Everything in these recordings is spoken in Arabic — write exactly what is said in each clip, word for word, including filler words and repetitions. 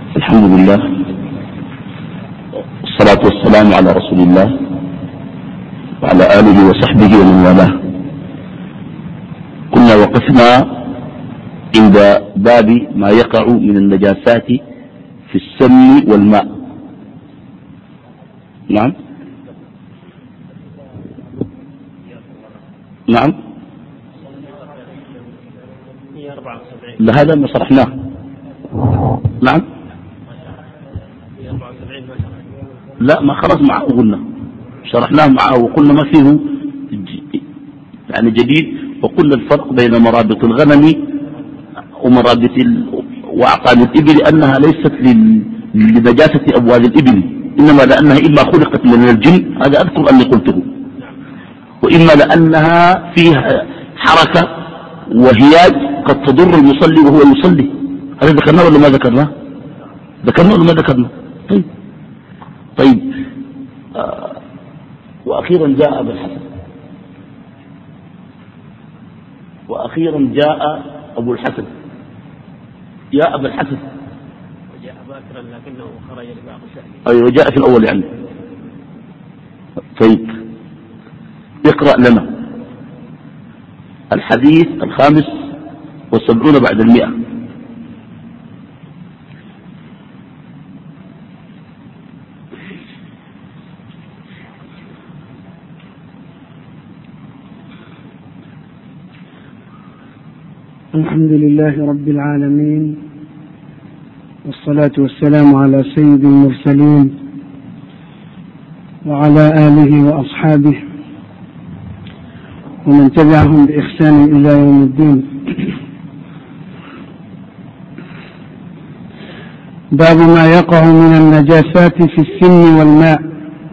الحمد لله والصلاة والسلام على رسول الله وعلى آله وصحبه ومن والاه. كنا وقفنا عند باب ما يقع من النجاسات في السمن والماء. نعم نعم لهذا ما شرحناه. نعم لا ما خرج معه قلنا شرحناه معه وقلنا ما فيه يعني جديد، وقلنا الفرق بين مرابط الغنم ومرابط وأعقاب الإبل أنها ليست لنجاسة أبوال الإبل، إنما لأنها إما خلقت من الجن، هذا أذكر أني قلته، وإما لأنها فيها حركة وهياج قد تضر المصلي وهو يصلي. هذا ذكرناه ولا ما ذكرناه؟ ذكرناه ولا ما ذكرناه؟ طيب طيب آه وأخيرا جاء أبو الحسن وأخيرا جاء أبو الحسن يا أبو الحسن وجاء باكرا لكنه خرج لبعض شأنه. أيوة جاء في الأول يعني. طيب اقرأ لنا الحديث الخامس والسبعون بعد المئة. الحمد لله رب العالمين، والصلاة والسلام على سيد المرسلين وعلى آله وأصحابه ومن تبعهم بإحسان إلى يوم الدين. باب ما يقع من النجاسات في السن والماء.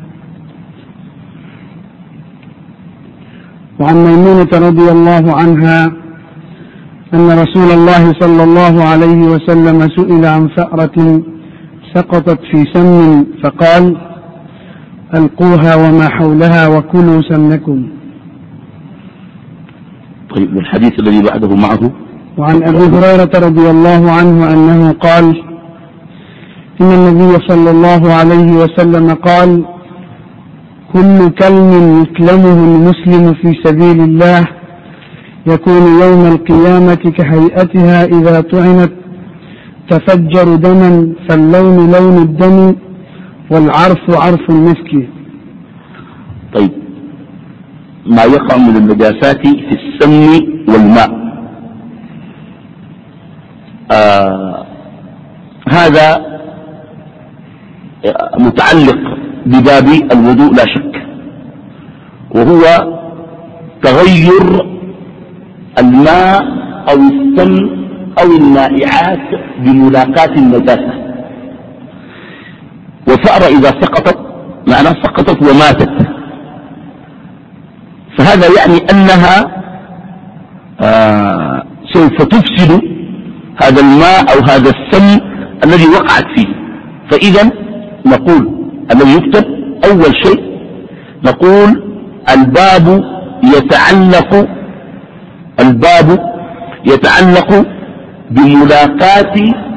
وعن ميمونة رضي الله عنها أن رسول الله صلى الله عليه وسلم سئل عن فأرة سقطت في سمن فقال: ألقوها وما حولها وكلوا سمنكم. طيب والحديث الذي بعده معه. وعن أبي هريرة رضي الله عنه أنه قال: إن النبي صلى الله عليه وسلم قال: كل كلم يكلمه المسلم في سبيل الله يكون يوم القيامة كهيئتها إذا طعنت، تفجر دما فاللون لون الدم والعرف عرف المسك. طيب ما يقع من النجاسات في السمن والماء. آه هذا متعلق بباب الوضوء لا شك، وهو تغير الماء أو السمن أو المائعات بملاقاة النجاسة. وفأرة إذا سقطت معناه سقطت وماتت، فهذا يعني أنها آه سوف تفسد هذا الماء أو هذا السمن الذي وقعت فيه. فإذا نقول الذي يكتب أول شيء نقول الباب يتعلق الباب يتعلق بملاقاة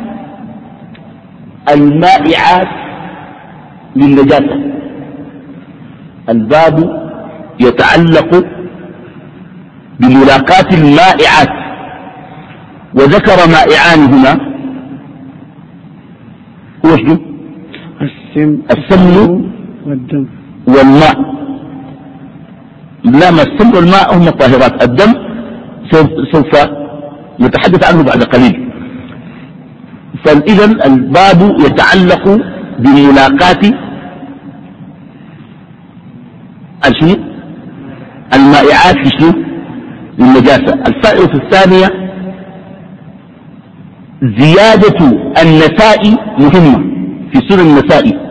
المائعات للنجاسة. الباب يتعلق بملاقاة المائعات، وذكر مائعان هنا هو شنو؟ السمن والدم والماء. لا ما السمن والماء هم الطاهرات، الدم سوف نتحدث عنه بعد قليل. فإذا الباب يتعلق بملاقاة المائعات في شنو؟ للنجاسة. الفائدة الثانية زيادة النساء مهمة في سنن النساء.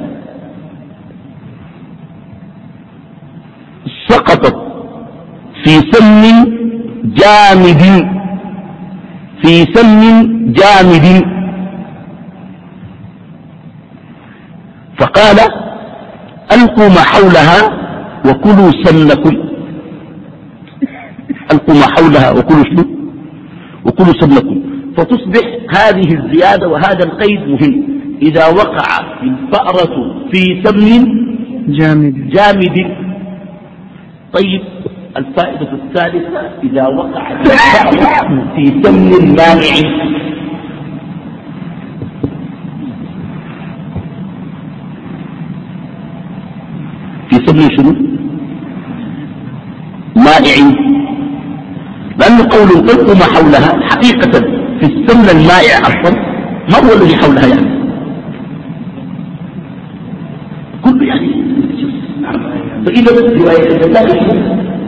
سقطت في سمن جامد في سمن جامد فقال: ألقوا ما حولها وكلوا سمنكم. ألقوا ما حولها وكلوا شنو؟ وكلوا سمنكم. فتصبح هذه الزيادة وهذا القيد مهم. إذا وقع الفأرة في سمن جامد جامد. طيب الفائدة الثالثة إذا وقعت الفأرة في سمن مائع. في سمن شنو؟ مائع. لأنه قول القلق ما حولها حقيقة في السمن المائع أصلا ما هو الذي حولها يعني كله يعني. فإذا رواية الثالث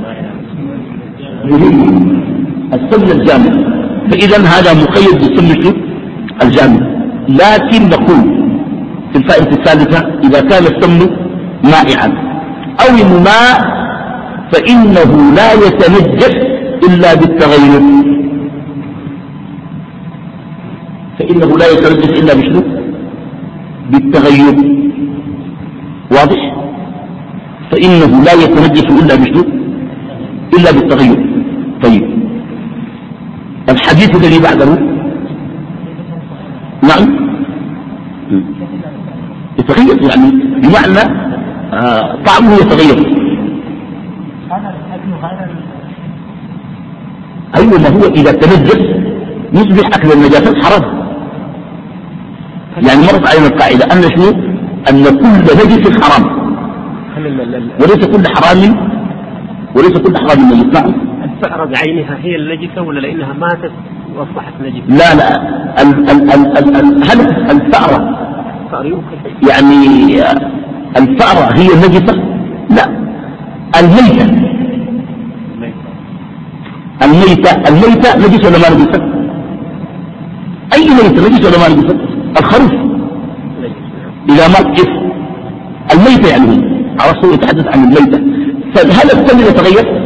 مهم السمن الجامد، فإذا هذا مقيد بالسمن الجامد. لكن نقول في الفائدة الثالثة إذا كان السمن مائعا أو الماء فإنه لا يتنجس إلا بالتغير، فإنه لا يتنجس إلا بشنو؟ بالتغير. واضح؟ فإنه لا يتنجس إلا بشنو؟ إلا بالتغير. طيب الحديث الذي بعده نعم يتغير يعني بمعنى آه طعمه يتغير. أيوة ما هو إذا تنجس يصبح أكل النجاسات حرام. يعني مرت علينا القاعدة أن شنو؟ أن كل نجس حرام وليس كل حرام وليس كل حرام نجس. نعم. الفأرة بعينها هي النجسة ولا لأنها ماتت وأصبحت نجسة؟ لا لا ال ال ال ال ال هل الفأرة يعني الفأرة هي النجسة؟ لا، الميتة الميتة الميتة نجسة ولا ما نجسة؟ أي ميتة نجسة ولا ما نجسة؟ الخروف إذا مات كيف؟ الميتة يعني الرسول يتحدث عن الميتة. فهل السمن يتغير؟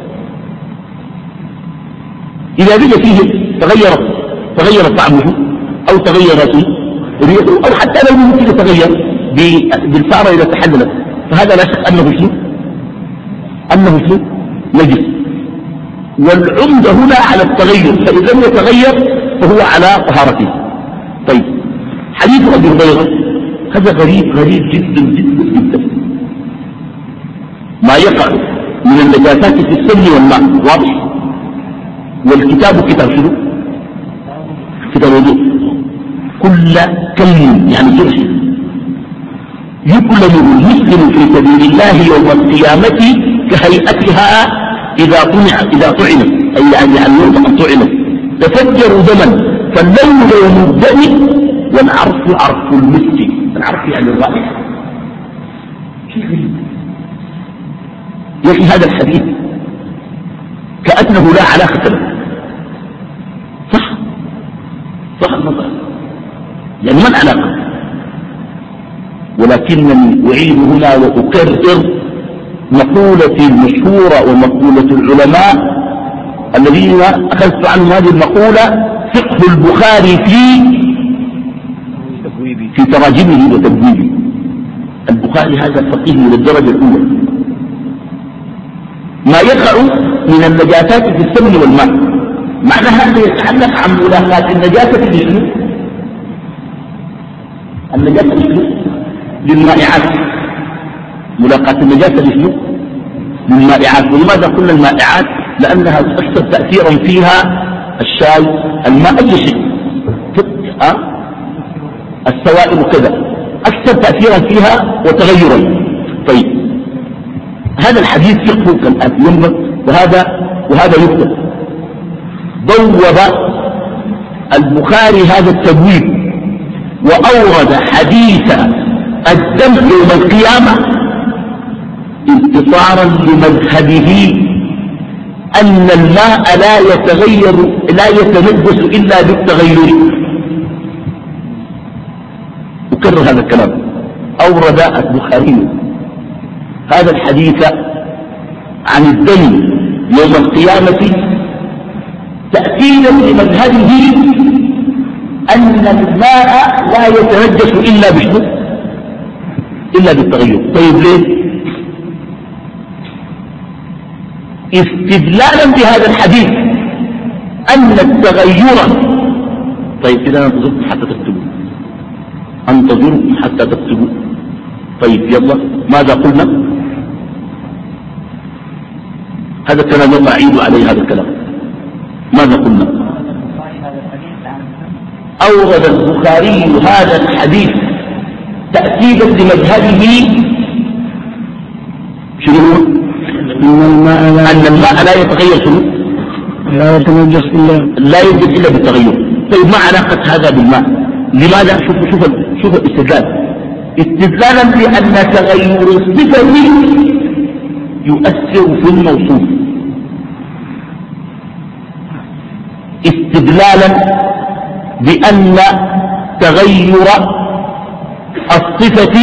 إذا بقى فيه تغير تغير طعمه أو تغيرت ريحه أو حتى لو ممكن يتغير بالفأرة إذا تحللت فهذا لا شك أنه شيء أنه شيء نجس. والعمد هنا على التغير، فإذا لم يتغير فهو على طهارته. طيب حديث أبي هريرة هذا غريب غريب جدا جدا جدا. ما يقع من النجاسات في السمن والماء واضح. والكتاب كتاب شنو؟ كتاب وضوء. كل كلم يعني جرح يكلم المسلم في سبيل الله يوم القيامة كهيئتها إذا طمع إذا طعنت أي يعني عن يوم أن طعنت تفجر دما فاللون لون الدم والعرف عرف المسك. العرف يعني الرائحة. شيء غريب يا أخي هذا الحديث كأنه لا علاقة له. صح صح المطلع يعني ما العلاقة. ولكنني أعيد هنا وأكرر مقولتي المشهورة ومقولة العلماء الذين أخذت عنهم هذه المقولة فقه البخاري في في تراجمه وتبويبه. البخاري هذا فقيه من الدرجة الأولى. ما يقع من النجاسات في السمن والماء معنى هذا يتعلق عن ملاقاة النجاسة لشنو؟ النجاسة لشنو؟ للمائعات. ملاقاة النجاسة لشنو؟ للمائعات. ولماذا قلنا المائعات؟ لأنها أكثر تأثيرا فيها الشاي الماء أي شيء أه؟ السوائل وكذا أكثر تأثيرا فيها وتغيرا. طيب هذا الحديث فقه كالآتي ينبغ وهذا وهذا يكتب. ضوب البخاري هذا التبويب وأورد حديث الدم يوم القيامة انتصارا لمذهبه أن الماء لا يتغير لا يتنجس إلا بالتغير. أكرر هذا الكلام. أورد البخاري هذا الحديث عن الدم يوم القيامة تأكيدا لمذهبه أن الماء لا يتنجس إلا بشنو؟ إلا بالتغير. طيب ليه؟ استدلالا بهذا الحديث أن التغير. طيب كده أنا انتظرت حتى تكتبوا. انتظروا حتى تكتبوا. طيب يلا ماذا قلنا؟ هذا الكلام يلا أعيدوا علي هذا الكلام. ماذا قلنا؟ أورد البخاري هذا الحديث تأكيدا لمذهبه شنو هو؟ إن الماء لا أن الماء لا يتغير شنو؟ لا يتنجس إلا لا يوجد إلا بالتغير. طيب ما علاقة هذا بالماء؟ لماذا؟ شوف شوف شوف الاستدلال. استدلالا بأن تغير الصفة يؤثر في الموصوف. استدلالا بأن تغير الصفة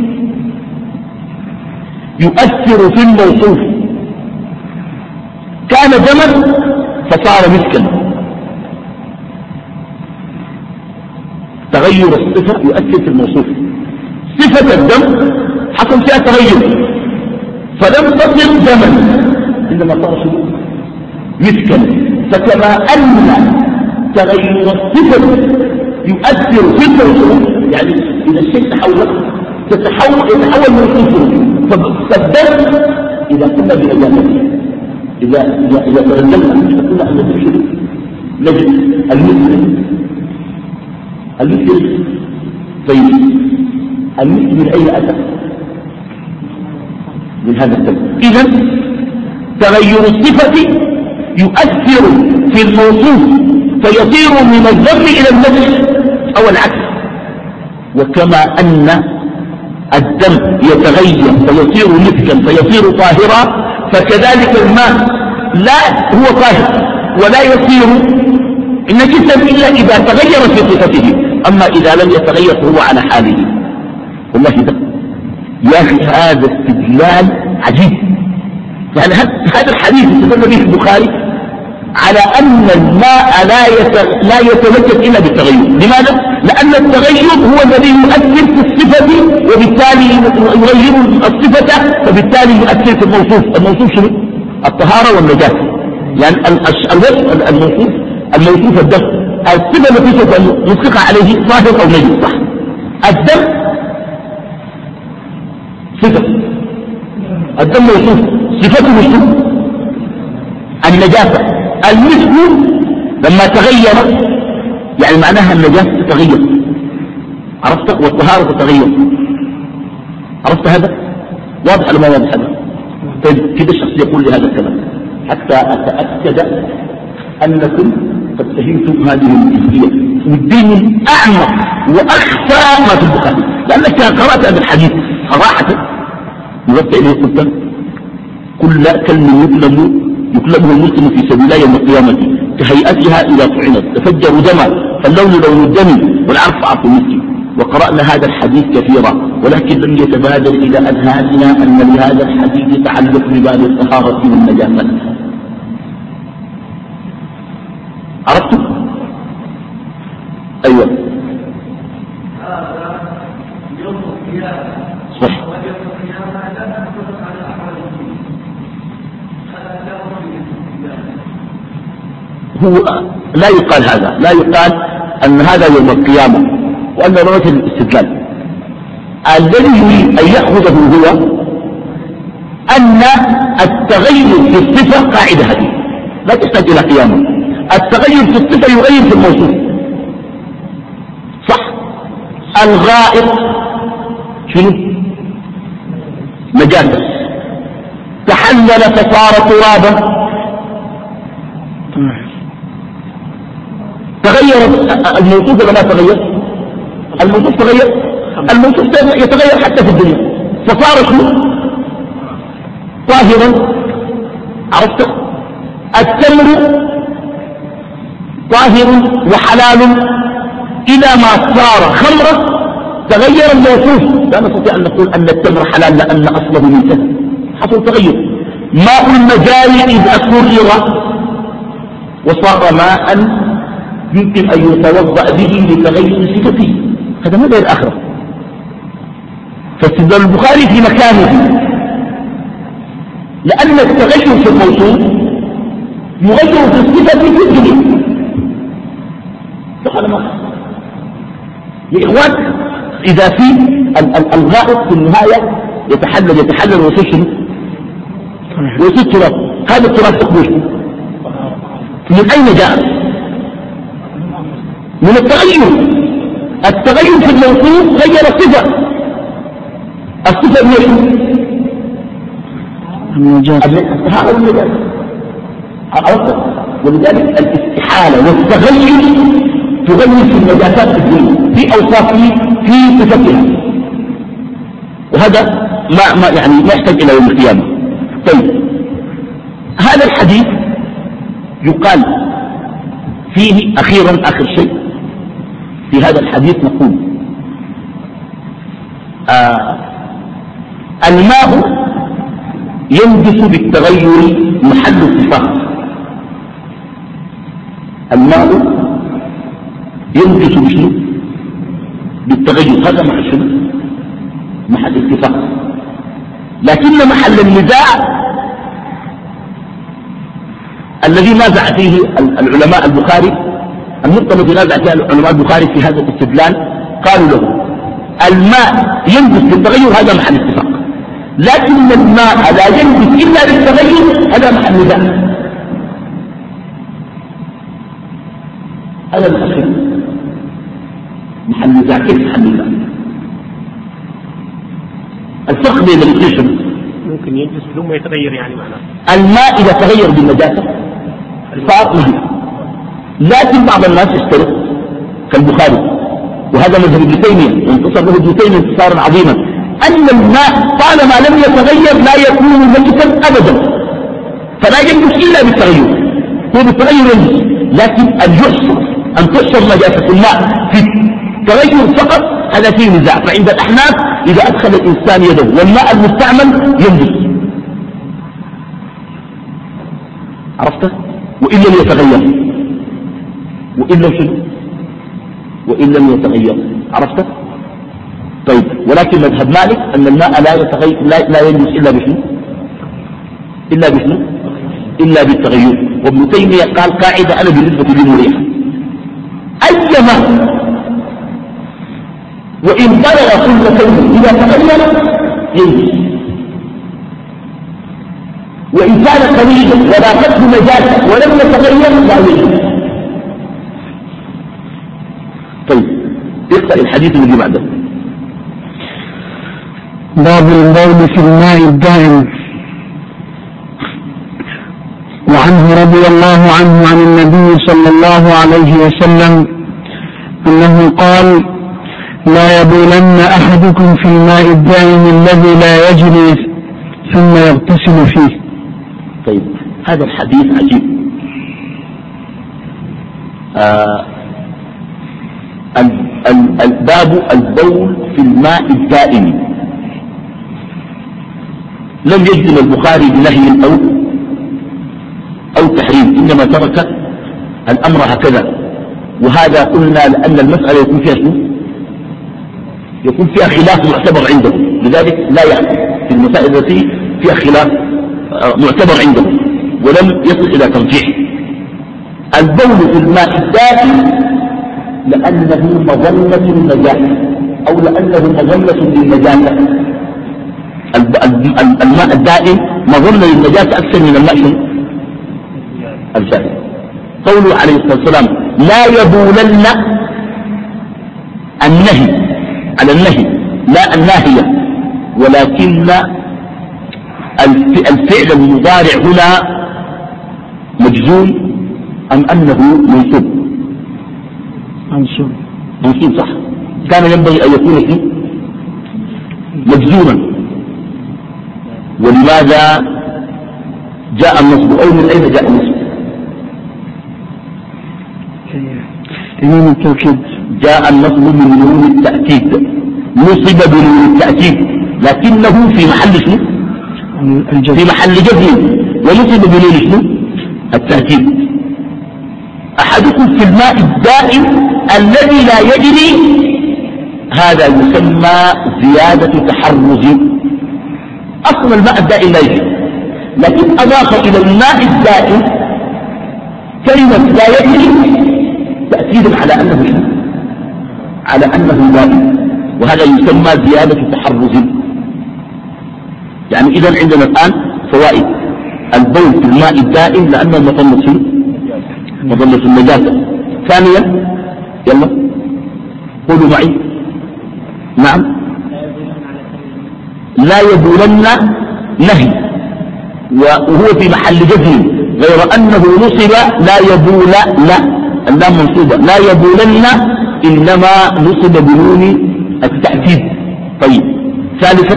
يؤثر في الموصوف. كان دما فصار مسكا. تغير الصفة يؤثر في الموصوف. صفة الدم حصل فيها تغير فلم تصل دما إنما صار مسكا. فكما أن تغير الصفة يؤثر في الموصوف، يعني إذا الشيء تحول تتحول يتحول موصوفه. فالدم إذا كنا بنجاسته إذا إذا إذا ترجمنا قلنا أن نشرب نجد المسلم المسلم طيب المسلم من أين أتى؟ من هذا الدم. إذا تغير الصفة يؤثر في الموصوف فيصير من الذم إلى النفس أو العكس. وكما أن الدم يتغير فيصير مسكا فيصير طاهرا، فكذلك الماء لا هو طاهر ولا يصير نجسا إلا إذا تغير في صفته. أما إذا لم يتغير فهو على حاله. والله ده يا أخي هذا استدلال عجيب. يعني هذا الحديث استدل به البخاري على أن الماء لا لا يتنجس إلا بالتغير. لماذا؟ لأن التغير هو الذي يؤثر في الصفة وبالتالي يغير الصفة فبالتالي يؤثر في الموصوف. الموصوف شنو؟ الطهارة والنجاسة. يعني الوصف الموصوف الموصوف الدم الصفة التي سوف نطلق عليه طاهر أو نجس. صح؟ الدم صفة الدم موصوف صفته شنو؟ النجاسة. المسك لما تغير يعني معناها النجاسة تتغير. عرفت؟ والطهارة تتغير. عرفت هذا؟ واضح ولا ما واضح هذا؟ طيب كده الشخص يقول لي هذا الكلام حتى أتأكد أنكم قد فهمتم هذه الجزئية. والدين الأعمق وأخفى ما في البخاري، لأنك قرأت هذا الحديث صراحة نرد إليه قلت كل كلمة يكلم يكلمه المسلم في سبيل الله يوم القيامة كهيئتها إذا طعنت تفجر دما فاللون لون الدم والعرف عرف المسك. وقرأنا هذا الحديث كثيرا ولكن لم يتبادر إلى أذهاننا أن لهذا الحديث يتعلق بباب الطهارة والنجاسة. عرفتم؟ أيوة صح. هو لا يقال هذا، لا يقال أن هذا يوم القيامة وأن رواية الاستدلال. الذي يريد أن يأخذه هو أن التغير في الصفة قاعدة هذه لا تحتاج إلى قيامة. التغير في الصفة يغير في الموصوف. صح؟ الغائط شنو؟ نجاسة. تحلل فصار ترابا. تغير الموصوف ولا ما تغير؟ الموصوف تغير. الموصوف يتغير حتى في الدنيا فصار شنو؟ طاهرا. عرفت؟ التمر طاهر وحلال إلى ما صار خمرا تغير الموصوف. لا نستطيع أن نقول أن التمر حلال لأن أصله من كذا. حصل تغير. ماء المجاري إذا كرر وصار ماء يمكن أن يتوضأ به لتغير صفته. هذا ما غير الآخرة. فاستدلال البخاري في مكانه لأن التغير في الموصوف يغير في الصفة في الدنيا. فقال ما يا إخوان إذا في الغائط في النهاية يتحلل يتحلل ويصير شنو؟ ويصير تراب. هذا التراب تقبل من أين جاء؟ من التغير. التغير في الموصوف غير الصفة. الصفة هي شنو؟ النجاسة. هذا النجاسة. عرفت؟ ولذلك الاستحالة والتغير تغير في النجاسات في الدنيا في أوصافه في صفتها، وهذا ما, ما يعني يحتاج إلى يوم القيامة. طيب هذا الحديث يقال فيه أخيرا آخر شيء في هذا الحديث نقول آه الماء ينجس بالتغير محل الصفات. الماء ينجس بشنو؟ بالتغير. هذا مع شنو؟ محل اتفاق. لكن محل النزاع الذي نازع فيه العلماء البخاري، النقطة التي نازع فيها العلماء البخاري في هذا الاستدلال قالوا له الماء ينجس بالتغير، هذا محل اتفاق. لكن الماء لا ينجس إلا بالتغير، هذا محل نزاع. هذا الأخير محل نزاع. كيف محل نزاع؟ الفرق بين الاثنين ممكن ينجس بدون ما يتغير يعني معناه. الماء إذا تغير بالنجاسة صار مهي، لكن بعض الناس يشترط كالبخاري، وهذا مذهب ابن تيمية وانتصر له ابن تيمية انتصارا عظيما، أن الماء طالما لم يتغير لا يكون نجسا أبدا، فلا ينجس إلا بالتغير. هو بالتغير ينجس، لكن أن يحصر أن تحصر نجاسة الماء في التغير فقط هذا فيه نزاع. فعند الأحناف إذا أدخل الإنسان يده والماء المستعمل ينجس، عرفت؟ وإن لم يتغير، وإن لم شنو؟ وإن لم يتغير، عرفت؟ طيب ولكن مذهب مالك أن الماء لا يتغير لا, لا ينجس إلا بشنو؟ إلا بشنو؟ إلا بالتغير. وابن تيمية قال قاعدة أنا بالنسبة لي مريحة، أي ماء وإن بلغ كل كلمة إذا تغير ينجس، وإن كان قليلا ولاقته نجاسة ولم يتغير لا ينجس. طيب اقرأ الحديث الذي بعده. باب البول في الماء الدائم. وعنه رضي الله عنه عن النبي صلى الله عليه وسلم أنه قال: لا يبولن أحدكم في الماء الدائم الذي لا يجري ثم يغتسل فيه. طيب هذا الحديث عجيب. آه الباب البول في الماء الدائم لم يجزم البخاري بنهي أو أو تحريم، إنما ترك الأمر هكذا. وهذا قلنا لأن المسألة يكون فيها شنو؟ يكون فيها خلاف معتبر عنده، لذلك لا يأتي في المسائل التي فيها خلاف معتبر عنده ولم يصل إلى ترجيح. البول في الماء الدائم لأنه مظنة النجاسة أو لأنه مظنة للنجاسة. الماء الدائم مظنة للنجاسة أكثر من الماء الجاري. قوله عليه الصلاة والسلام: لا يبولن، النهي على النهي لا الناهية، ولكن الفعل المضارع هنا مجزوم أم أنه منصوب؟ منصوب. منصوب صح. كان ينبغي أن يكون فيه مجزوما. ولماذا جاء النصب أو من أين جاء النصب؟ نون التأكيد. جاء النصب من نون التأكيد، نصب بنون التأكيد لكنه في محل شنو؟ في محل جزم، ونصب بنون شنو؟ التأكيد. أحدكم في الماء الدائم الذي لا يجري، هذا يسمى زيادة تحرز. أصلا الماء الدائم لا يجري، لكن أضاف إلى الماء الدائم كلمة لا يجري تأكيد على أنه على أنه دائم. وهذا يسمى زيادة تحرز. يعني إذا عندنا الآن فوائد: البول في الماء الدائم لأنه مظنة شنو؟ مظنة النجاسة. ثانيا يلا قولوا معي. نعم. لا يبولن نهي وهو في محل جزم، غير أنه نصب لا يبول، لا اللام منصوبة، لا يبولن إنما نصب بنون التأكيد. طيب ثالثا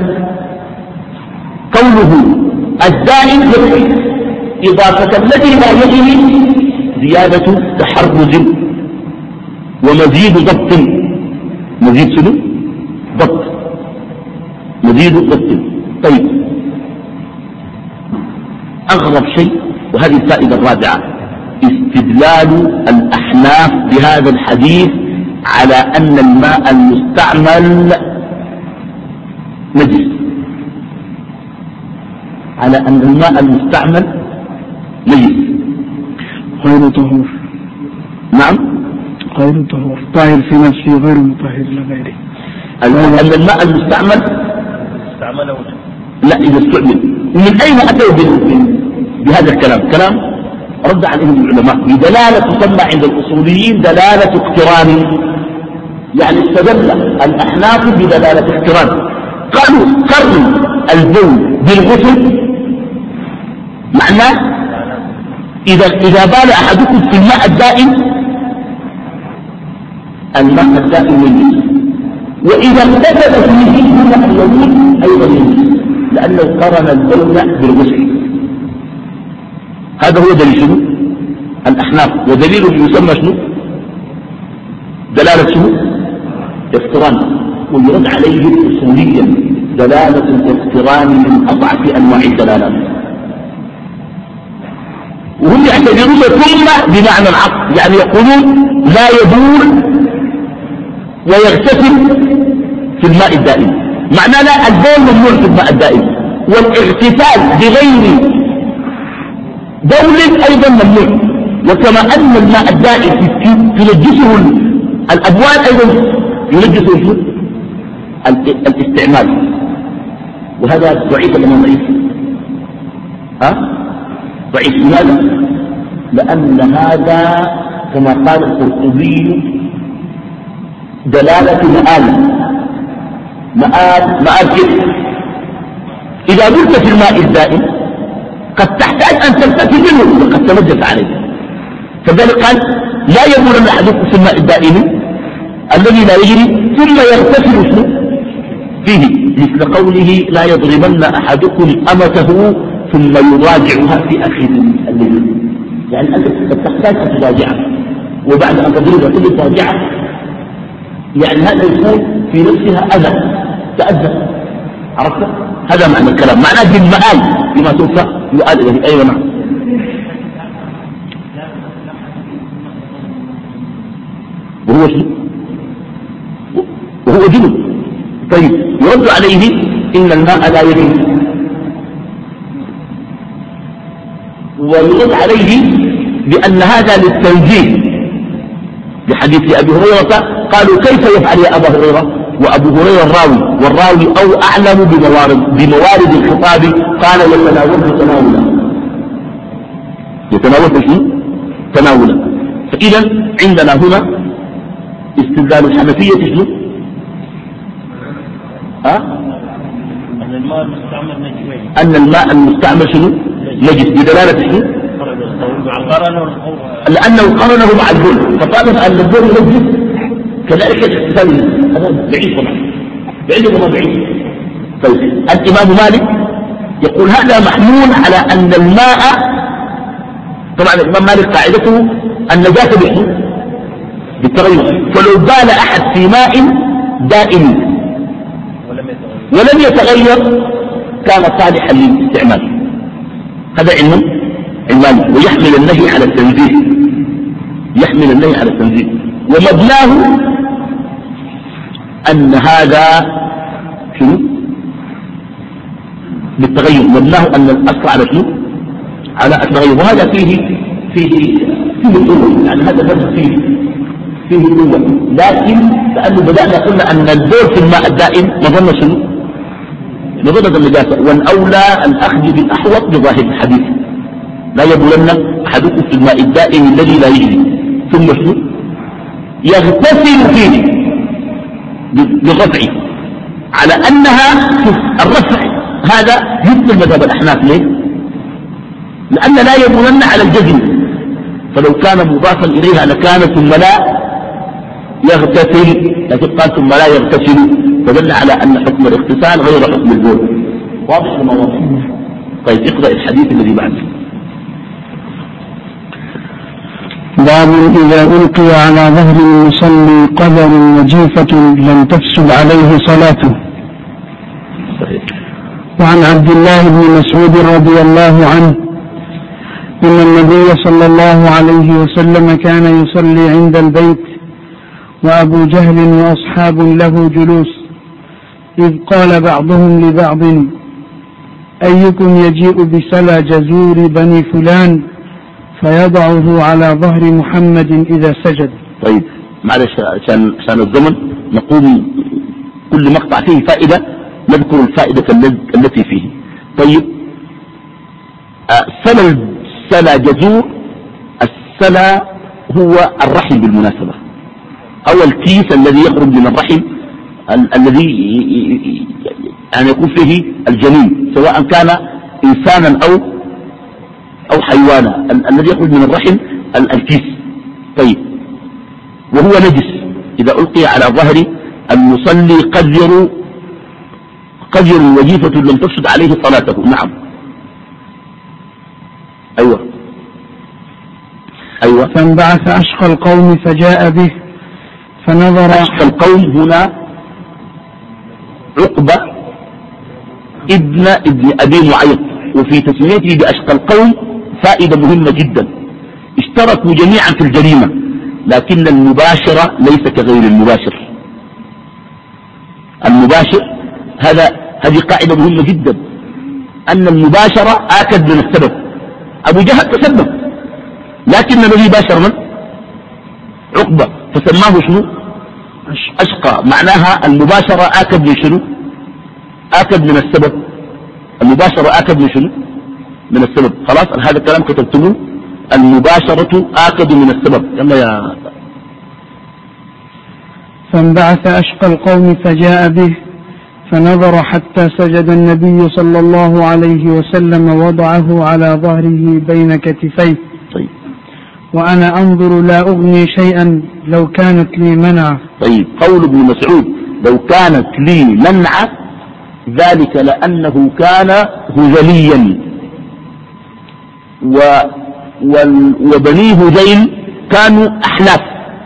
قوله الدائم يكفي إضافة الذي لا يجري زيادة تحرز ومزيد ضبط. مزيد شنو؟ ضبط. مزيد ضبط. طيب أغرب شيء، وهذه الفائدة الرابعة، استدلال الأحناف بهذا الحديث على أن الماء المستعمل نجس، على أن الماء المستعمل نجس غير طهور. نعم غير طهور، طاهر في نفسه غير مطهر لغيره. أن الماء المستعمل استعمله لا إذا استعمل. من أين أتوا بهذا الكلام؟ كلام رد عليه العلماء بدلالة تسمى عند الأصوليين دلالة اقتران. يعني استدل الأحناف بدلالة اقتران، قالوا قرن البول بالغسل معناه إذا إذا بال أحدكم في الماء الدائم، الماء الدائم ينجس، وإذا اغتسل فيه الماء اليمين أيضا ينجس، لأنه قرن البول بالغسل. هذا هو دليل شنو؟ الأحناف. ودليل يسمى شنو؟ دلالة شنو؟ اقتران. ويرد عليه أصوليا دلالة الاقتران من أضعف أنواع الدلالات، وهم يعتبرون ثم بمعنى العطف، يعني يقولون لا يبول ويغتسل في الماء الدائم، معناه لا البول ممنوع في الماء الدائم، والاغتسال بغير بول أيضا ممنوع. وكما أن الماء الدائم ينجسه الأبوال أيضا ينجسه الاستعمال. وهذا ضعيف ولا ضعيف؟ ها؟ ضعيف. لماذا؟ لأن هذا كما قال القرطبي دلالة مآل. مآل مآل كيف؟ إذا بلت في الماء الدائم قد تحتاج أن تغتسل منه وقد تنجس عليه، فذلك قال لا يبول أحدكم في الماء الدائم الذي لا يجري ثم يغتسل فيه، مثل قوله لا يضربن أحدكم أمته ثم يراجعها في آخر الليل. يعني أنت تحتاج أن تراجعها، وبعد أن تضربها كل تراجعها، يعني هذا يكون في نفسها أذى، تأذى. عرفت؟ هذا معنى الكلام، معناه بالمآل بما سوف يؤال إليه. أيوة نعم. وهو شنو؟ وهو جنب. طيب يرد عليه إن الماء لا يجري، ويرد عليه بأن هذا للتنزيه بحديث أبي هريرة. قالوا كيف يفعل يا أبا هريرة؟ وأبو هريرة الراوي، والراوي أو أعلم بموارد, بموارد الخطاب، قال يتناوله تناولا. يتناوله شنو؟ تناولا. فإذا عندنا هنا استدلال الحنفية شنو؟ ها؟ أن الماء المستعمل نجس. أن الماء المستعمل شنو؟ نجس بدلالة شنو؟ لأنه قرنه مع البول، فقالت أن البول نجس كذلك الاغتسال. هذا بعيد طبعا، بعيد وما بعيد. طيب الإمام مالك يقول هذا محمول على أن الماء، طبعا الإمام مالك قاعدته النجاسة بشنو؟ بالتغير. فلو بال أحد في ماء دائم ولم يتغير كان صالحا للاستعمال. هذا علم علمان، ويحمل النهي على التنزيه، يحمل النهي على التنزيه. ومبناه أن هذا شنو؟ بالتغير. مبناه أن الأصل على شنو؟ على التغير. وهذا فيه فيه فيه الأمر، يعني هذا درس فيه فيه قوة، لكن لأنه بدأنا قلنا أن البول في الماء الدائم مظنة شنو؟ مظنة النجاسة، والأولى الأخذ بالأحوط بظاهر الحديث. لا يبولن أحدكم في الماء الدائم الذي لا يجري ثم شنو؟ يغتسل فيه بالرفع، على أنها الرفع هذا يبطل مذهب الأحناف. ليه؟ لأن لا يبولن على الجزم، فلو كان مضافا إليها لكان ثم لا يغتسل، لكن قال ثم لا يغتسل، فدل على أن حكم الاغتسال غير حكم البول. واضح ولا واضح؟ طيب اقرأ الحديث الذي بعده. باب إذا ألقي على ظهر المصلي قدر وجيفة لم تفسد عليه صلاته. صحيح. وعن عبد الله بن مسعود رضي الله عنه إن النبي صلى الله عليه وسلم كان يصلي عند البيت وأبو جهل وأصحاب له جلوس، إذ قال بعضهم لبعض: أيكم يجيء بسلى جزور بني فلان فيضعه على ظهر محمد إذا سجد. طيب معلش عشان عشان الزمن نقوم كل مقطع فيه فائدة نذكر الفائدة التي فيه. طيب سلى سلى جزور، السلى هو الرحم بالمناسبة، أو الكيس الذي يخرج من الرحم ال الذي يعني يكون فيه الجنين، سواء كان إنسانا أو أو حيوانا، ال الذي يخرج من الرحم ال الكيس. طيب وهو نجس إذا ألقي على ظهر المصلي قذر قذر وجيفة لم تفسد عليه صلاته. نعم. أيوة أيوة. فانبعث أشقى القوم فجاء به فنظر. أشقى القوم هنا عقبة ابن ابن أبي معيط، وفي تسميته بأشقى القوم فائدة مهمة جدا. اشتركوا جميعا في الجريمة، لكن المباشرة ليس كغير المباشر. المباشر هذا هذه قاعدة مهمة جدا، أن المباشرة آكد من السبب. أبو جهل تسبب، لكن الذي باشر من؟ عقبة، فسماه شنو؟ أشقى. معناها المباشرة آكد من شنو؟ آكد من السبب. المباشرة آكد من شنو؟ من السبب. خلاص هذا الكلام كتبتموه، المباشرة آكد من السبب. يلا يا. فانبعث أشقى القوم فجاء به فنظر حتى سجد النبي صلى الله عليه وسلم وضعه على ظهره بين كتفيه. طيب. وأنا أنظر لا أغني شيئا لو كانت لي منعة. طيب قول ابن مسعود لو كانت لي منعة، ذلك لأنه كان هذليا، و وبني هذيل كانوا أحلاف.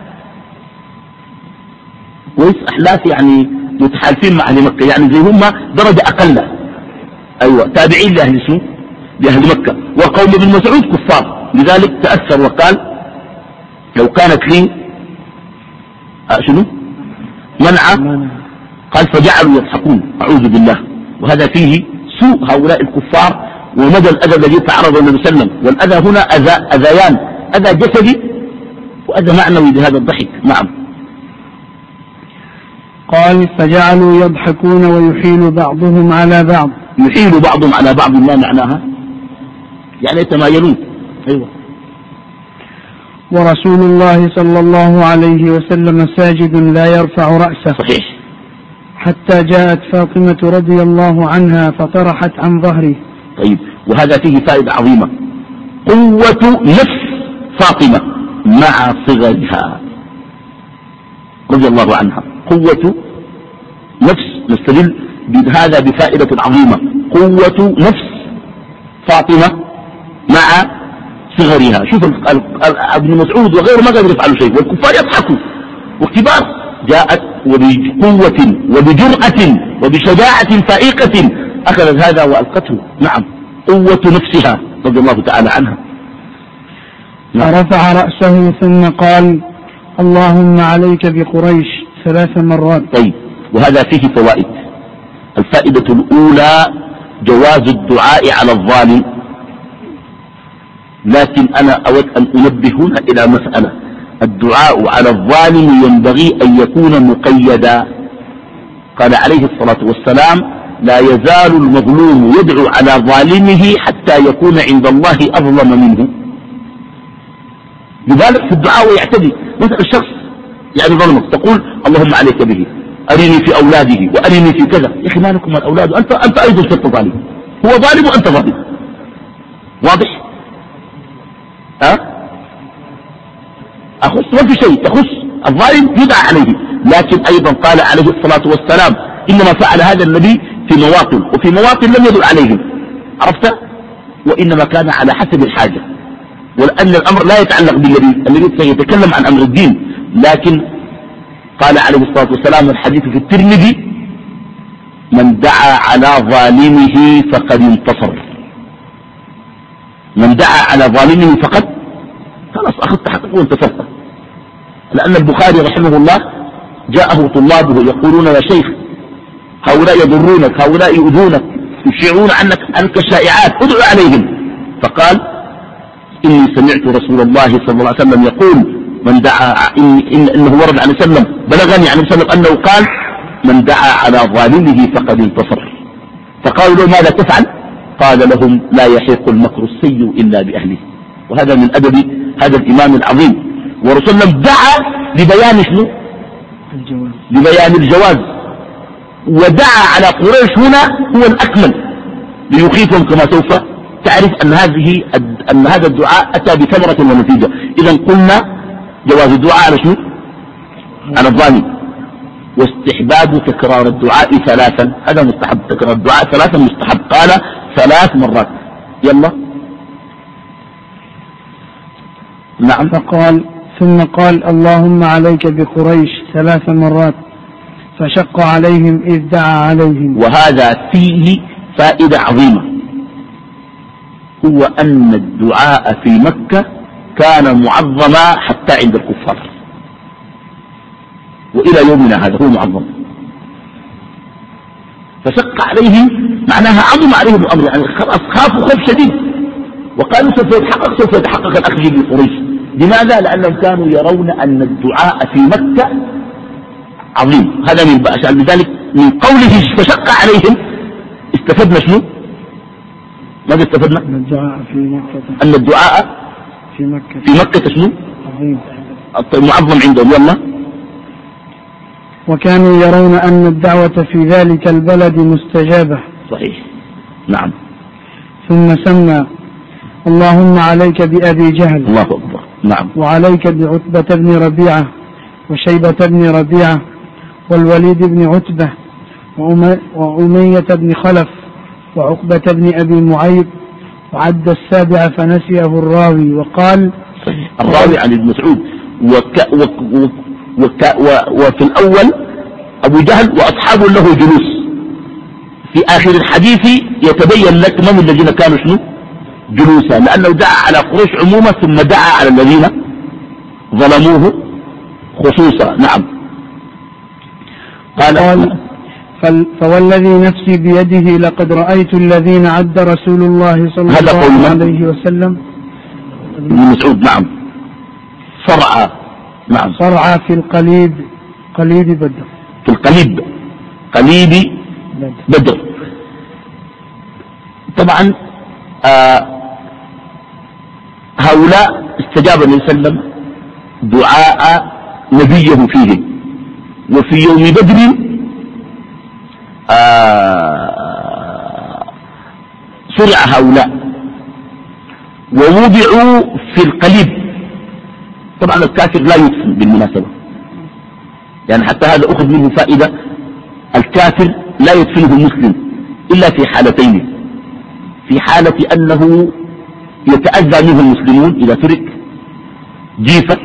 كويس؟ أحلاف يعني متحالفين مع أهل مكة، يعني زي هم درجة أقل. أيوة تابعين لأهل شنو؟ لأهل مكة. وقوم ابن مسعود كفار، لذلك تأثر وقال لو كانت لي أه شنو؟ منعة، قال فجعلوا يضحكون. أعوذ بالله. وهذا فيه سوء هؤلاء الكفار ومدى الأذى الذي تعرض النبي صلى الله عليه وسلم. والأذى هنا أذى أذيان، أذى جسدي وأذى معنوي بهذا الضحك. نعم. قال فجعلوا يضحكون ويحيل بعضهم على بعض. يحيل بعضهم على بعض ما معناها؟ يعني يتمايلون. أيوة. ورسول الله صلى الله عليه وسلم ساجد لا يرفع رأسه. صحيح. حتى جاءت فاطمة رضي الله عنها فطرحت عن ظهره. طيب وهذا فيه فائدة عظيمة، قوة نفس فاطمة مع صغرها رضي الله عنها. قوة نفس، نستدل بهذا بفائدة عظيمة، قوة نفس فاطمة مع صغرها. شوف ابن مسعود وغيره ما قادر يفعلوا شيء، والكفار يضحكوا وكبار. جاءت وبقوة وبجرأة وبشجاعة فائقة أخذت هذا وألقته. نعم، قوة نفسها رضي الله تعالى عنها. نعم. فرفع رأسه ثم قال اللهم عليك بقريش ثلاث مرات. طيب وهذا فيه فوائد. الفائدة الأولى جواز الدعاء على الظالم، لكن أنا أود أن أنبه هنا إلى مسألة. الدعاء على الظالم ينبغي أن يكون مقيدا. قال عليه الصلاة والسلام لا يزال المظلوم يدعو على ظالمه حتى يكون عند الله أظلم منه. لذلك في الدعاء يعتدي. مثلا الشخص يعني ظلمك تقول اللهم عليك به، أرني في أولاده وأرني في كذا. يا أخي مالكم الأولاد، أنت, أنت أيضا صرت ظالم، هو ظالم وأنت ظالم. واضح؟ أه؟ أخص ما في شيء تخص الظالم يدعى عليه. لكن أيضا قال عليه الصلاة والسلام إنما فعل هذا النبي في مواطن، وفي مواطن لم يدل عليهم، عرفت؟ وإنما كان على حسب الحاجة، ولأن الأمر لا يتعلق بالنبي، النبي سيتكلم عن أمر الدين. لكن قال عليه الصلاة والسلام الحديث في الترمذي من دعا على ظالمه فقد انتصر. من دعا على ظالمه فقد خلاص أخذت حقك وانتصرت. لأن البخاري رحمه الله جاءه طلابه يقولون يا شيخ هؤلاء يضرونك، هؤلاء يؤذونك، يشيعون عنك عنك الشائعات، ادعو عليهم. فقال إني سمعت رسول الله صلى الله عليه وسلم يقول من دعا إن إن إنه ورد عن وسلم بلغني عن وسلم أنه قال من دعا على ظالمه فقد انتصر. فقالوا له ماذا تفعل؟ قال لهم لا يحيق المكر السيء إلا بأهله. وهذا من أدب هذا الإمام العظيم. ورسول الله دعا لبيان شنو؟ الجواز. لبيان الجواز. ودعا على قريش هنا هو الأكمل ليخيفهم، كما سوف تعرف أن هذه أن هذا الدعاء أتى بثمرة ونتيجة. إذا قلنا جواز الدعاء على شنو؟ على الظالم. واستحباب تكرار الدعاء ثلاثا، هذا مستحب، تكرار الدعاء ثلاثا مستحب. قال ثلاث مرات. يلا. نعم. فقال ثم قال اللهم عليك بقريش ثلاث مرات فشق عليهم إذ دعا عليهم. وهذا فيه فائدة عظيمة، هو أن الدعاء في مكة كان معظما حتى عند الكفار، وإلى يومنا هذا هو معظم. فشق عليهم معناها عظم عليهم الأمر، يعني خلاص خافوا خوف شديد وقالوا سوف يتحقق سوف يتحقق الأخذ بقريش. لماذا؟ لأنهم كانوا يرون أن الدعاء في مكة عظيم. هذا من بأس. لذلك من قوله فشق عليهم استفدنا شنو؟ ماذا استفدنا؟ أن الدعاء في مكة أن الدعاء في مكة في مكة شنو؟ عظيم معظم عندهم. يلا. وكانوا يرون أن الدعوة في ذلك البلد مستجابة. صحيح. نعم. ثم سمى اللهم عليك بأبي جهل. الله أكبر. نعم. وعليك بعتبة بن ربيعة وشيبة بن ربيعة والوليد بن عتبة وأمية بن خلف وعقبة بن أبي معيط. وعد السابع فنسيه الراوي وقال صحيح. الراوي عن ابن مسعود. وك وك وك وفي الأول أبو جهل وأصحاب له جلوس. في آخر الحديث يتبين لك من الذين كانوا شنو جلوسا، لأنه دعا على قريش عموما ثم دعا على الذين ظلموه خصوصا. نعم. قال, قال فوالذي نفسي بيده لقد رأيت الذين عد رسول الله صلى الله عليه وسلم. ابن مسعود. نعم. صرعى. نعم. صرعى في القليب قليب بدر. في القليب قليب بدر. طبعا آه هؤلاء استجاب النبي صلى الله عليه وسلم دعاء نبيه فيهم. وفي يوم بدر آه سرع هؤلاء ووضعوا في القليب. طبعا الكافر لا يدفن بالمناسبة، يعني حتى هذا أخذ منه فائدة. الكافر لا يدفنه المسلم إلا في حالتين: في حالة أنه يتأذى منه المسلمون إذا ترك جيفة،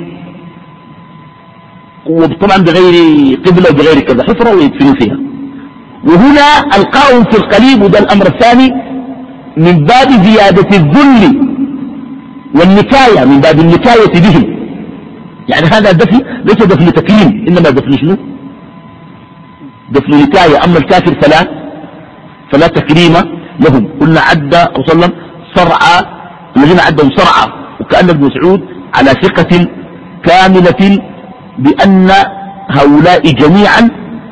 وطبعا بغير قبلة وبغير كذا حفرة ويدفنوا فيها. وهنا ألقاهم في القليب، وده الأمر الثاني من باب زيادة الذل والنكاية، من باب النكاية بهم. يعني هذا دفن ليس دفن تكريم، إنما دفن شنو؟ دفن نكاية. أما الكافر فلا فلا تكريم لهم. قلنا عد رسول الله صرعى، الذين عدهم صرعى، وكأن ابن مسعود على ثقة كاملة بأن هؤلاء جميعا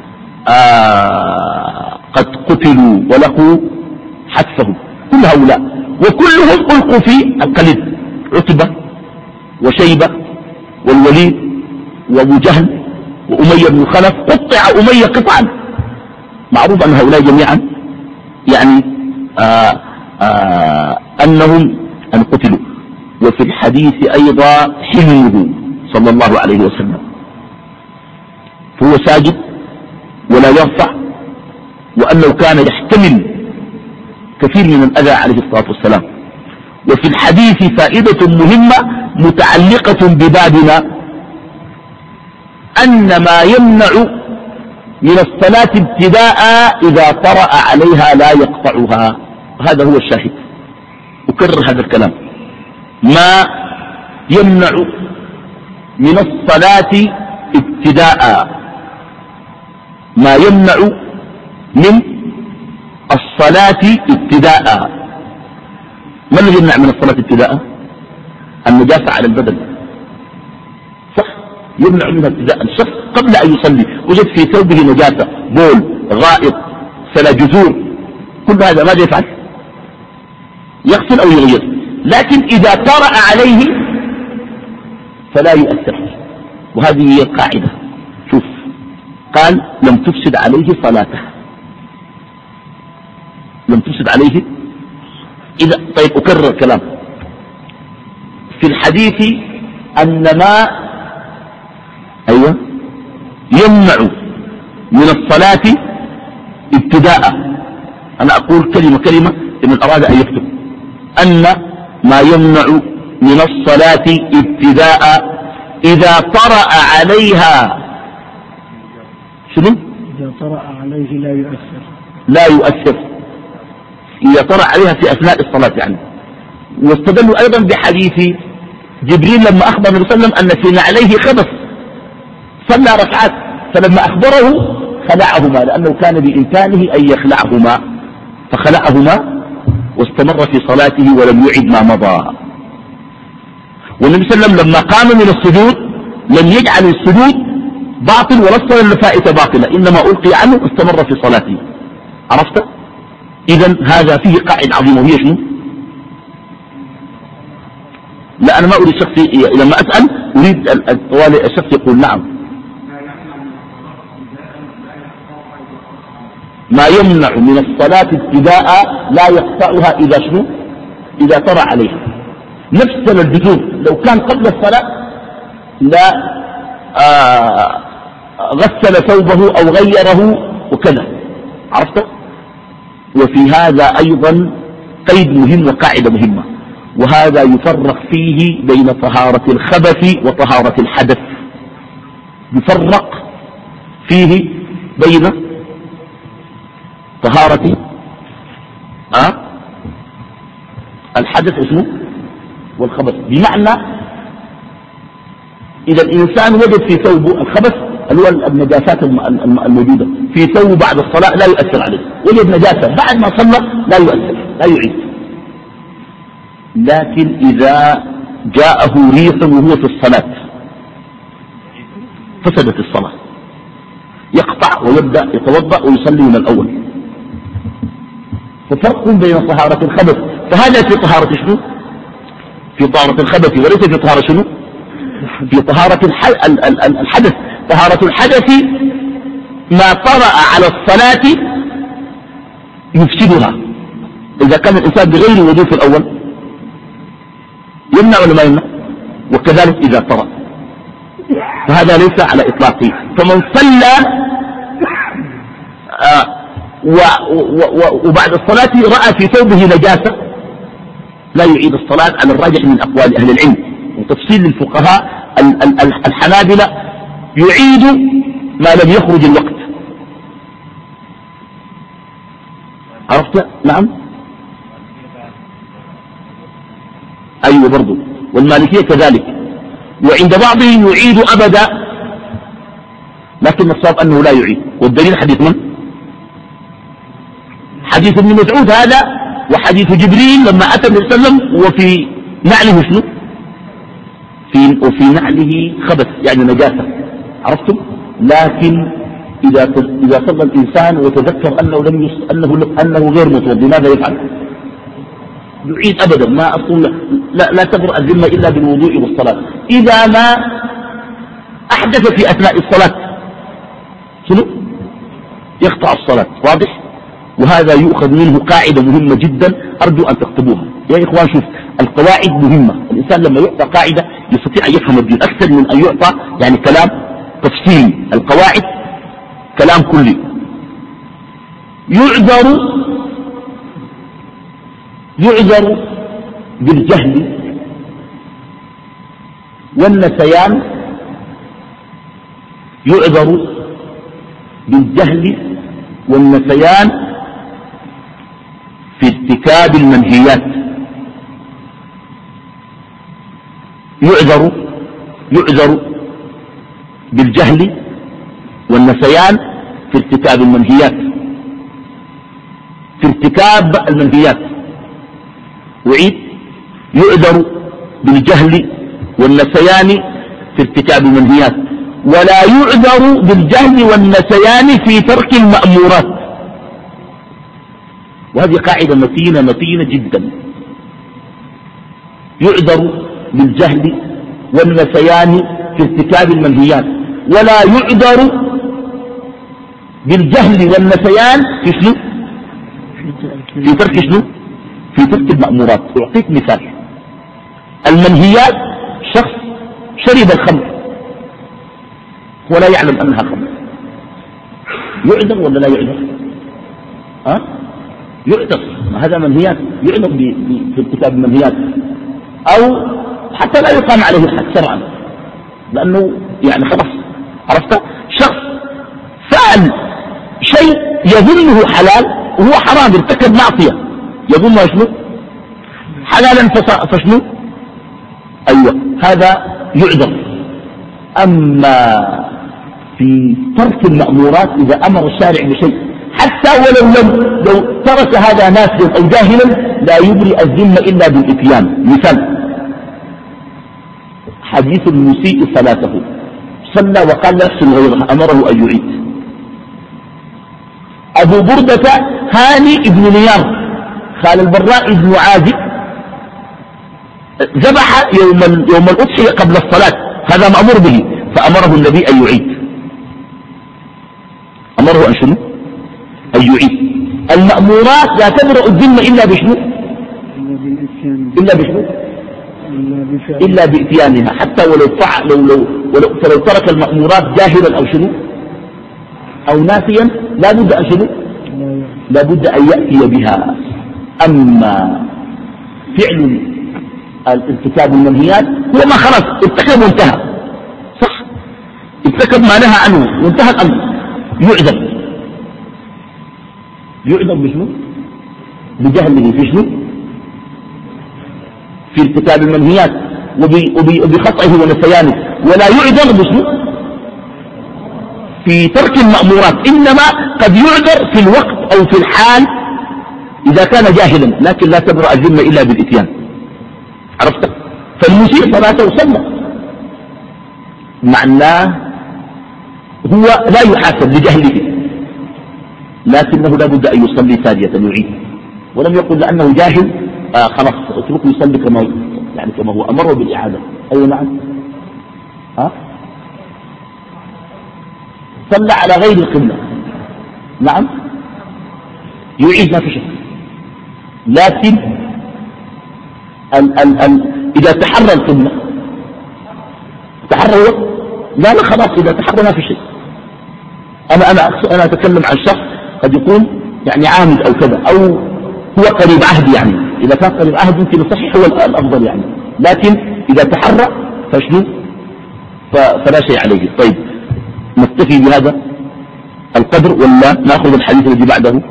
آه قد قتلوا ولقوا حتفهم، كل هؤلاء وكلهم ألقوا في القلب، عتبة وشيبة والوليد وابو جهل وأمية بن خلف، قطع أمية قطعا، معروف أن هؤلاء جميعا يعني آآ آآ أنهم أن قتلوا. وفي الحديث أيضا حلمه صلى الله عليه وسلم، فهو ساجد ولا يرفع، وأنه كان يحتمل كثير من الأذى عليه الصلاة والسلام. وفي الحديث فائدة مهمة متعلقة ببابنا، أن ما يمنع من الصلاة ابتداء إذا طرأ عليها لا يقطعها، هذا هو الشاهد. أكرر هذا الكلام، ما يمنع من الصلاة ابتداء، ما يمنع من الصلاة ابتداء. ما الذي يمنع من الصلاة ابتداء؟ النجاسة على البدن، صح، يمنع منها ابتداء. الشخص قبل أن يصلي وجد في ثوبه نجاسة، بول، غائط، سلا جذور، كل هذا ماذا يفعل؟ يغسل أو يغير. لكن إذا طرأ عليه فلا يؤثر، وهذه هي القاعدة. شوف، قال لم تفسد عليه صلاته، لم تفسد عليه. إذا طيب أكرر الكلام، في الحديث أن ما أيوة يمنع من الصلاة ابتداء، أنا أقول كلمة كلمة لمن أراد أن يكتب، أن ما يمنع من الصلاة ابتداء إذا طرأ عليها شنو؟ إذا طرأ عليه لا يؤثر، لا يؤثر، إذا طرأ عليها في أثناء الصلاة يعني. واستدلوا أيضا بحديث جبريل لما أخبر النبي صلى الله عليه وسلم أن في نعليه خبث، صلى ركعات، فلما أخبره خلعهما، لأنه كان بإمكانه أن يخلعهما، فخلعهما واستمر في صلاته ولم يعد ما مضى. والنبي صلى الله عليه وسلم لما قام من السجود لم يجعل السجود باطل ولا الصلاة الفائتة باطلة، إنما ألقي عنه واستمر في صلاته. عرفت؟ إذن هذا فيه قاعدة عظيمة، وهي شنو؟ لا أنا ما أريد الشخص لما أسأل أريد الشخص يقول نعم. ما يمنع من الصلاة ابتداء لا يقطعها إذا شنو؟ إذا طرأ عليها. نفس الجذور لو كان قبل الصلاة لا آه غسل ثوبه أو غيره وكذا. عرفت؟ وفي هذا أيضا قيد مهم وقاعدة مهمة، وهذا يفرق فيه بين طهارة الخبث وطهارة الحدث. يفرق فيه بين طهارة أه؟ الحدث اسمه والخبث، بمعنى إذا الإنسان وجد في ثوبه الخبث اللي هو النجاسات الموجودة في ثوبه بعد الصلاة لا يؤثر عليه، وجد نجاسة بعد ما صلى لا يؤثر، لا يعيد. لكن إذا جاءه ريح وهو في الصلاة فسدت الصلاة، يقطع ويبدأ يتوضأ ويصلي من الأول. ففرق بين طهارة الخبث، فهذا في طهارة شنو؟ في طهارة الخبث، وليس في طهارة شنو؟ في طهارة الحدث. طهارة الحدث ما طرأ على الصلاة يفسدها. إذا كان الإنسان بغير وضوء في الأول يمنع ولا ما يمنع؟ وكذلك إذا طرأ، فهذا ليس على إطلاقه. فمن صلى آه و و و وبعد الصلاة رأى في ثوبه نجاسة لا يعيد الصلاة على الراجح من أقوال أهل العلم، وتفصيل للفقهاء الحنابلة يعيد ما لم يخرج الوقت. عرفت؟ نعم أيوة برضو، والمالكية كذلك، وعند بعضهم يعيد أبدا، لكن الصواب أنه لا يعيد. والدليل حديث من؟ حديث ابن مسعود هذا، وحديث جبريل لما أتى النبي صلى الله عليه وسلم وفي نعله شنو؟ في وفي نعله خبث يعني نجاسة، عرفتم؟ لكن إذا إذا صلى الإنسان وتذكر أنه لم يص... أنه أنه غير متوضئ ماذا يفعل؟ يعيد أبدا، ما أصلا لا, لا تبرأ الذمة إلا بالوضوء والصلاة. إذا ما أحدث في أثناء الصلاة شنو؟ يقطع الصلاة، واضح؟ وهذا يؤخذ منه قاعدة مهمة جدا أرجو أن تكتبوها يا إخوان. شوف القواعد مهمة، الإنسان لما يعطى قاعدة يستطيع أن يفهم الدين أكثر من أن يعطى يعني كلام تفصيلي. القواعد كلام كلي. يعذر يعذر بالجهل والنسيان، يعذر بالجهل والنسيان في ارتكاب المنهيات. يعذر يعذر بالجهل والنسيان في ارتكاب المنهيات في ارتكاب المنهيات أعيد يعذر بالجهل والنسيان في ارتكاب المنهيات، ولا يعذر بالجهل والنسيان في ترك المأمورات. وهذه قاعدة متينة متينة جدا. يعذر بالجهل والنسيان في ارتكاب المنهيات، ولا يعذر بالجهل والنسيان في شنو؟ في ترك شنو؟ في ترك المأمورات. أعطيك مثال. المنهيات شخص شرب الخمر ولا يعلم أنها خمر، يعذر ولا لا يعذر؟ أه؟ يعذر، هذا منهيات، يعذر في ارتكاب المنهيات، أو حتى لا يقام عليه الحد شرعا لأنه يعني خلاص عرفت. شخص فعل شيء يظنه حلال وهو حرام، ارتكب معصية يظنها شنو؟ حلالا فشنو؟ أيوة هذا يعذر. أما في ترك المأمورات إذا أمر الشارع بشيء حتى ولو لم لو ترك هذا ناسيا أو جاهلا لا يبرئ الذمة إلا بالإتيان. مثال حديث المسيء صلاته، صلى وقال لا يحسن غيرها أمره أن يعيد. أبو بردة هاني ابن نيار خال البراء بن عازب ذبح يوم يوم الأضحية قبل الصلاة، هذا مأمور به، فأمره النبي أن يعيد. أمره أن شنو؟ أن يعيد. المأمورات لا تبرأ الذمة إلا بشنو؟ إلا بشنو؟ إلا بإتيانها، حتى ولو فعل لو لو ولو فلو ترك المأمورات جاهلا أو شنو؟ أو ناسيا لا بد أن شنو؟ لا بد أن يأتي بها. أما فعل ارتكاب المنهيات هو ما خلاص ارتكب وانتهى، صح؟ ارتكب ما نهى عنه وانتهى الأمر، يعذر. يعذر بشنو؟ بجهله في شنو؟ في ارتكاب المنهيات وبخطئه ونسيانه، ولا يعذر بشنو؟ في ترك المأمورات. إنما قد يعذر في الوقت أو في الحال إذا كان جاهلا، لكن لا تبرأ الذمة إلا بالإتيان، عرفت؟ فالمسيء صلاته صلى، معناه هو لا يحاسب لجهله، لكنه لا بد أن يصلي ثانية يعيد. ولم يقل لأنه جاهل آه خلاص اتركه يصلي كما يعني كما هو، أمره بالإعادة. أي نعم. ها صلى على غير القبلة، نعم يعيد ما في شك. لكن ال ال ال إذا تحرى القبلة تحرى الوقت، لا لا خلاص إذا تحرى ما في شيء. أنا أنا أنا أتكلم عن شخص قد يكون يعني عامد أو كذا، أو هو قريب عهد، يعني إذا كان قريب عهد يمكن يصحح هو الأفضل يعني، لكن إذا تحرى فشنو؟ فلا شيء عليه. طيب نكتفي بهذا القدر ولا نأخذ الحديث الذي بعده؟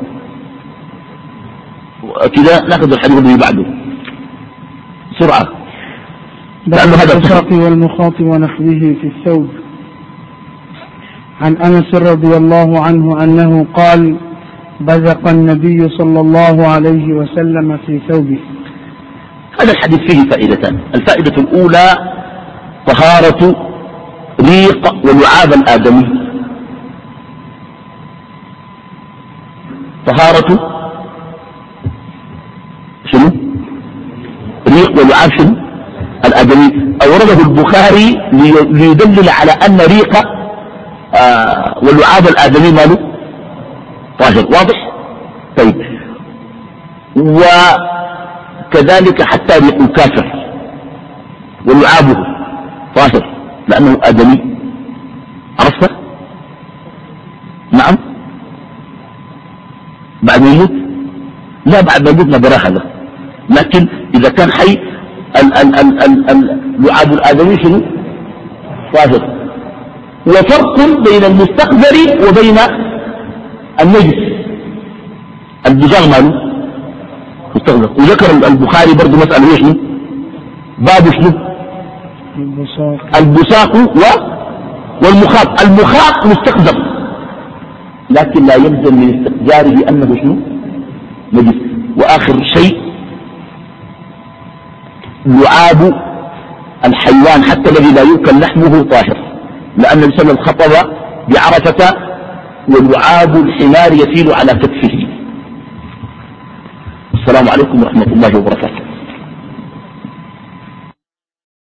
كذا نأخذ الحديث الذي بعده بسرعة، لأنه هذا الساقي والمخاطب ونحوه في الثوب. عن أنس رضي الله عنه أنه قال: بزق النبي صلى الله عليه وسلم في ثوبه. هذا الحديث فيه فائدتان. الفائدة الأولى طهارة ريق ولعاب الآدمي. طهارة شنو؟ ريق ولعاب شنو؟ الآدمي. أورده البخاري ليدلل على أن ريق آه ولعاب الآدمي ماله طاهر. واضح؟ طيب. وكذلك حتى ريق الكافر ولعابه طاهر لأنه آدمي. عرفت؟ نعم. بعد ما يموت؟ لا، بعد ما يموت ما براه هذا، لكن إذا كان حي لعاب الآدمي شنو؟ طاهر. وفرق بين المستقذر وبين النجس. البزاغ ماله مستقذر. وذكر البخاري برضو مسألة شنو؟ باب شنو؟ البساق والمخاط. المخاط مستقذر لكن لا يلزم من استقذاره أنه شنو؟ نجس. وآخر شيء لعاب الحيوان حتى الذي لا يؤكل لحمه طاهر، لأن النبي صلى الله عليه وسلم خطب بعرفة ولعاب الحمار يسيل على كتفه. السلام عليكم ورحمة الله وبركاته.